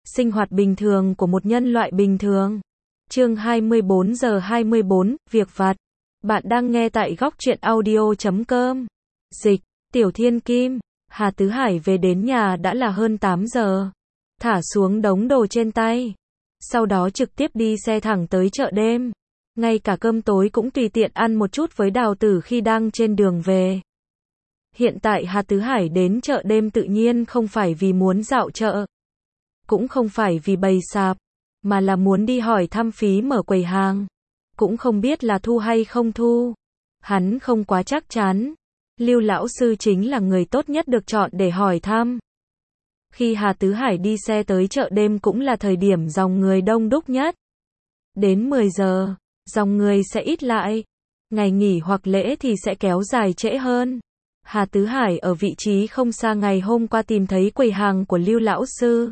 Sinh hoạt bình thường của một nhân loại bình thường. Chương 24 giờ 24, việc vặt. Bạn đang nghe tại góc truyện audio.com. Dịch, Tiểu Thiên Kim. Hà Tứ Hải về đến nhà đã là hơn 8 giờ. Thả xuống đống đồ trên tay. Sau đó trực tiếp đi xe thẳng tới chợ đêm. Ngay cả cơm tối cũng tùy tiện ăn một chút với Đào Tử khi đang trên đường về. Hiện tại Hà Tứ Hải đến chợ đêm tự nhiên không phải vì muốn dạo chợ. Cũng không phải vì bày sạp, mà là muốn đi hỏi thăm phí mở quầy hàng. Cũng không biết là thu hay không thu. Hắn không quá chắc chắn. Lưu lão sư chính là người tốt nhất được chọn để hỏi thăm. Khi Hà Tứ Hải đi xe tới chợ đêm cũng là thời điểm dòng người đông đúc nhất. Đến 10 giờ, dòng người sẽ ít lại. Ngày nghỉ hoặc lễ thì sẽ kéo dài trễ hơn. Hà Tứ Hải ở vị trí không xa ngày hôm qua tìm thấy quầy hàng của Lưu lão sư.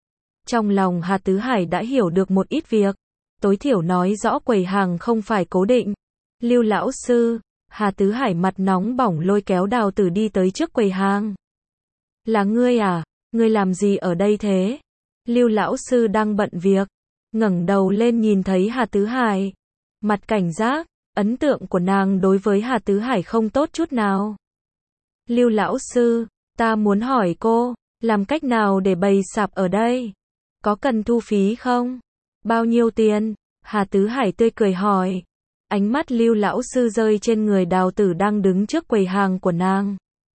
Trong lòng Hà Tứ Hải đã hiểu được một ít việc. Tối thiểu nói rõ quầy hàng không phải cố định. Lưu lão sư, Hà Tứ Hải mặt nóng bỏng lôi kéo Đào Tử đi tới trước quầy hàng. Là ngươi à? Ngươi làm gì ở đây thế? Lưu lão sư đang bận việc. Ngẩng đầu lên nhìn thấy Hà Tứ Hải. Mặt cảnh giác, ấn tượng của nàng đối với Hà Tứ Hải không tốt chút nào. Lưu lão sư, ta muốn hỏi cô, làm cách nào để bày sạp ở đây? Có cần thu phí không? Bao nhiêu tiền? Hà Tứ Hải tươi cười hỏi. Ánh mắt Lưu lão sư rơi trên người Đào Tử đang đứng trước quầy hàng của nàng.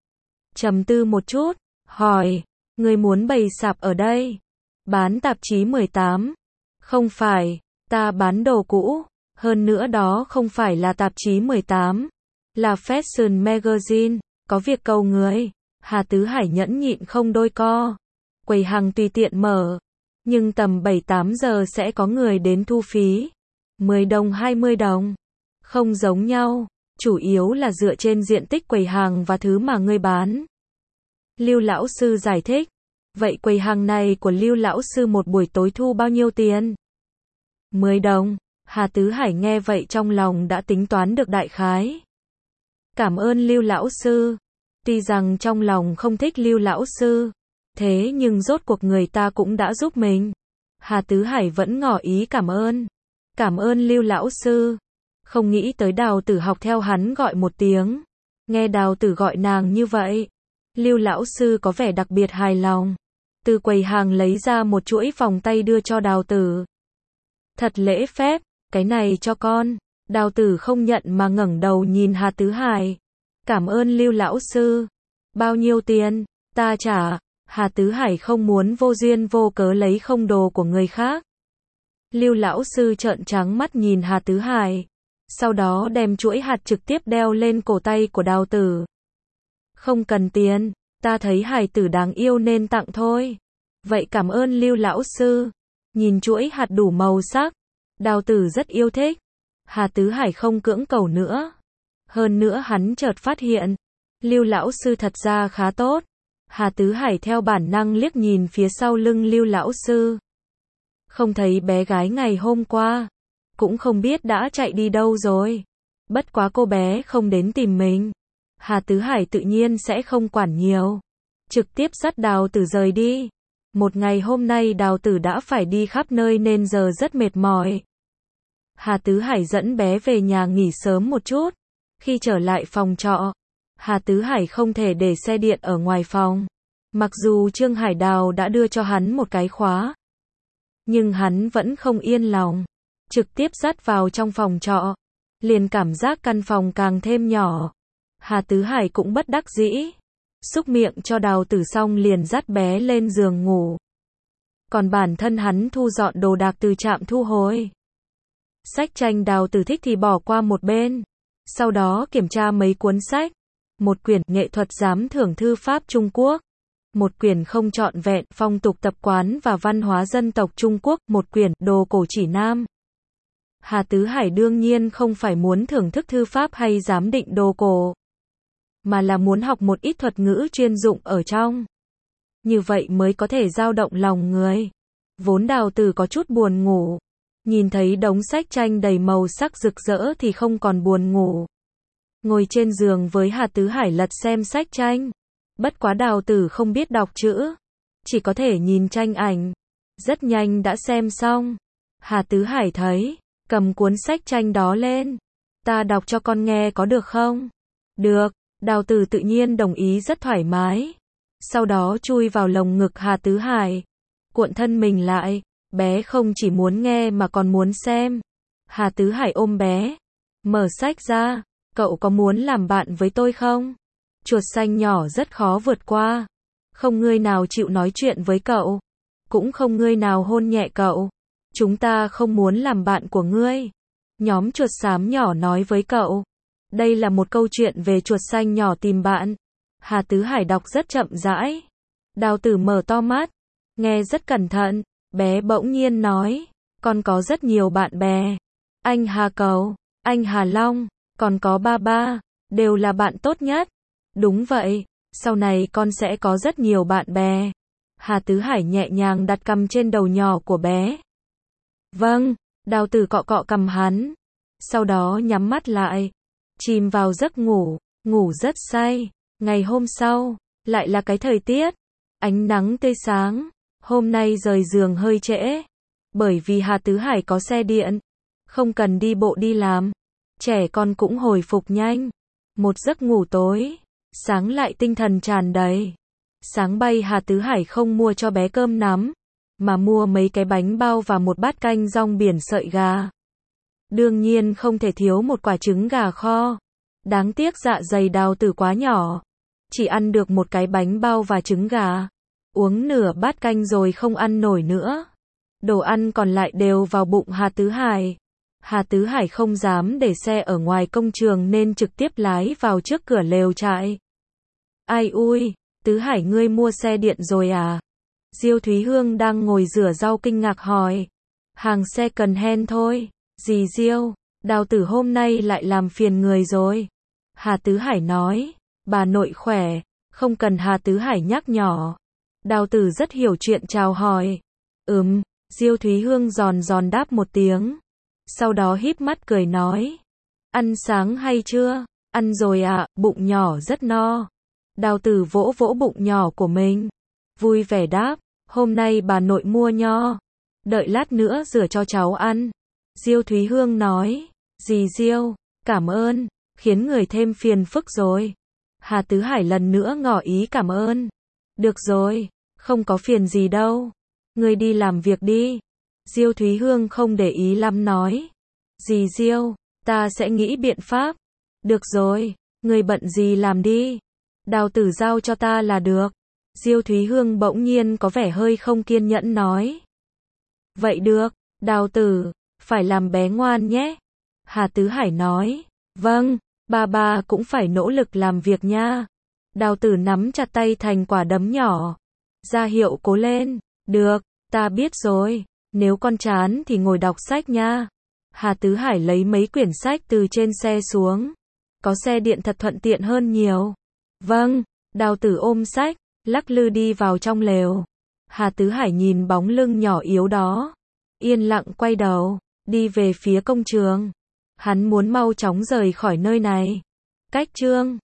Trầm tư một chút, hỏi, người muốn bày sạp ở đây? Bán tạp chí 18. Không phải, ta bán đồ cũ, hơn nữa đó không phải là tạp chí 18, là Fashion Magazine, có việc cầu người. Hà Tứ Hải nhẫn nhịn không đôi co. Quầy hàng tùy tiện mở, nhưng tầm 7-8 giờ sẽ có người đến thu phí. 10 đồng 20 đồng. Không giống nhau, chủ yếu là dựa trên diện tích quầy hàng và thứ mà ngươi bán. Lưu lão sư giải thích. Vậy quầy hàng này của Lưu lão sư một buổi tối thu bao nhiêu tiền? 10 đồng. Hà Tứ Hải nghe vậy trong lòng đã tính toán được đại khái. Cảm ơn Lưu lão sư. Tuy rằng trong lòng không thích Lưu lão sư, thế nhưng rốt cuộc người ta cũng đã giúp mình. Hà Tứ Hải vẫn ngỏ ý cảm ơn. Cảm ơn Lưu lão sư. Không nghĩ tới Đào Tử học theo hắn gọi một tiếng. Nghe Đào Tử gọi nàng như vậy, Lưu lão sư có vẻ đặc biệt hài lòng. Từ quầy hàng lấy ra một chuỗi vòng tay đưa cho Đào Tử. Thật lễ phép, cái này cho con. Đào Tử không nhận mà ngẩng đầu nhìn Hà Tứ Hải. Cảm ơn Lưu lão sư. Bao nhiêu tiền? Ta trả. Hà Tứ Hải không muốn vô duyên vô cớ lấy không đồ của người khác. Lưu lão sư trợn trắng mắt nhìn Hà Tứ Hải. Sau đó đem chuỗi hạt trực tiếp đeo lên cổ tay của Đào Tử. Không cần tiền, ta thấy Hải tử đáng yêu nên tặng thôi. Vậy cảm ơn Lưu lão sư. Nhìn chuỗi hạt đủ màu sắc, Đào Tử rất yêu thích. Hà Tứ Hải không cưỡng cầu nữa. Hơn nữa hắn chợt phát hiện, Lưu lão sư thật ra khá tốt. Hà Tứ Hải theo bản năng liếc nhìn phía sau lưng Lưu lão sư. Không thấy bé gái ngày hôm qua, cũng không biết đã chạy đi đâu rồi. Bất quá cô bé không đến tìm mình, Hà Tứ Hải tự nhiên sẽ không quản nhiều. Trực tiếp dắt Đào Tử rời đi. Một ngày hôm nay Đào Tử đã phải đi khắp nơi nên giờ rất mệt mỏi. Hà Tứ Hải dẫn bé về nhà nghỉ sớm một chút. Khi trở lại phòng trọ, Hà Tứ Hải không thể để xe điện ở ngoài phòng. Mặc dù Trương Hải Đào đã đưa cho hắn một cái khóa, nhưng hắn vẫn không yên lòng. Trực tiếp dắt vào trong phòng trọ, liền cảm giác căn phòng càng thêm nhỏ. Hà Tứ Hải cũng bất đắc dĩ. Xúc miệng cho Đào Tử xong liền dắt bé lên giường ngủ. Còn bản thân hắn thu dọn đồ đạc từ trạm thu hồi. Sách tranh Đào Tử thích thì bỏ qua một bên. Sau đó kiểm tra mấy cuốn sách. Một quyển nghệ thuật giám thưởng thư pháp Trung Quốc. Một quyển không trọn vẹn phong tục tập quán và văn hóa dân tộc Trung Quốc. Một quyển đồ cổ chỉ Nam. Hà Tứ Hải đương nhiên không phải muốn thưởng thức thư pháp hay giám định đồ cổ, mà là muốn học một ít thuật ngữ chuyên dụng ở trong. Như vậy mới có thể dao động lòng người. Vốn Đào Tử có chút buồn ngủ. Nhìn thấy đống sách tranh đầy màu sắc rực rỡ thì không còn buồn ngủ. Ngồi trên giường với Hà Tứ Hải lật xem sách tranh. Bất quá Đào Tử không biết đọc chữ, chỉ có thể nhìn tranh ảnh. Rất nhanh đã xem xong. Hà Tứ Hải thấy, cầm cuốn sách tranh đó lên. Ta đọc cho con nghe có được không? Được, Đào Tử tự nhiên đồng ý rất thoải mái. Sau đó chui vào lồng ngực Hà Tứ Hải. Cuộn thân mình lại, bé không chỉ muốn nghe mà còn muốn xem. Hà Tứ Hải ôm bé. Mở sách ra, cậu có muốn làm bạn với tôi không? Chuột xanh nhỏ rất khó vượt qua. Không người nào chịu nói chuyện với cậu. Cũng không người nào hôn nhẹ cậu. Chúng ta không muốn làm bạn của ngươi. Nhóm chuột xám nhỏ nói với cậu. Đây là một câu chuyện về chuột xanh nhỏ tìm bạn. Hà Tứ Hải đọc rất chậm rãi. Đào Tử mở to mắt. Nghe rất cẩn thận. Bé bỗng nhiên nói. Con có rất nhiều bạn bè. Anh Hà Cầu, anh Hà Long, còn có ba ba. Đều là bạn tốt nhất. Đúng vậy. Sau này con sẽ có rất nhiều bạn bè. Hà Tứ Hải nhẹ nhàng đặt cằm trên đầu nhỏ của bé. Vâng, Đào Tử cọ cọ cằm hắn. Sau đó nhắm mắt lại. Chìm vào giấc ngủ, ngủ rất say. Ngày hôm sau, lại là cái thời tiết. Ánh nắng tươi sáng. Hôm nay rời giường hơi trễ. Bởi vì Hà Tứ Hải có xe điện. Không cần đi bộ đi làm. Trẻ con cũng hồi phục nhanh. Một giấc ngủ tối. Sáng lại tinh thần tràn đầy. Sáng bay Hà Tứ Hải không mua cho bé cơm nắm. Mà mua mấy cái bánh bao và một bát canh rong biển sợi gà. Đương nhiên không thể thiếu một quả trứng gà kho. Đáng tiếc dạ dày Đào Tử quá nhỏ. Chỉ ăn được một cái bánh bao và trứng gà. Uống nửa bát canh rồi không ăn nổi nữa. Đồ ăn còn lại đều vào bụng Hà Tứ Hải. Hà Tứ Hải không dám để xe ở ngoài công trường nên trực tiếp lái vào trước cửa lều trại. Ai ui, Tứ Hải ngươi mua xe điện rồi à? Diêu Thúy Hương đang ngồi rửa rau kinh ngạc hỏi. Hàng second hand thôi. Dì Diêu, Đào Tử hôm nay lại làm phiền người rồi. Hà Tứ Hải nói. Bà nội khỏe, không cần Hà Tứ Hải nhắc nhỏ. Đào Tử rất hiểu chuyện chào hỏi. Diêu Thúy Hương giòn giòn đáp một tiếng. Sau đó híp mắt cười nói. Ăn sáng hay chưa? Ăn rồi ạ, bụng nhỏ rất no. Đào Tử vỗ vỗ bụng nhỏ của mình. Vui vẻ đáp, hôm nay bà nội mua nho. Đợi lát nữa rửa cho cháu ăn. Diêu Thúy Hương nói. Dì Diêu, cảm ơn, khiến người thêm phiền phức rồi. Hà Tứ Hải lần nữa ngỏ ý cảm ơn. Được rồi, không có phiền gì đâu. Ngươi đi làm việc đi. Diêu Thúy Hương không để ý lắm nói. Dì Diêu, ta sẽ nghĩ biện pháp. Được rồi, ngươi bận gì làm đi. Đào Tử giao cho ta là được. Diêu Thúy Hương bỗng nhiên có vẻ hơi không kiên nhẫn nói. Vậy được, Đào Tử, phải làm bé ngoan nhé. Hà Tứ Hải nói. Vâng, ba cũng phải nỗ lực làm việc nha. Đào Tử nắm chặt tay thành quả đấm nhỏ. Ra hiệu cố lên. Được, ta biết rồi. Nếu con chán thì ngồi đọc sách nha. Hà Tứ Hải lấy mấy quyển sách từ trên xe xuống. Có xe điện thật thuận tiện hơn nhiều. Vâng, Đào Tử ôm sách, lắc lư đi vào trong lều. Hà Tứ Hải nhìn bóng lưng nhỏ yếu đó. Yên lặng quay đầu, đi về phía công trường. Hắn muốn mau chóng rời khỏi nơi này. Cách chương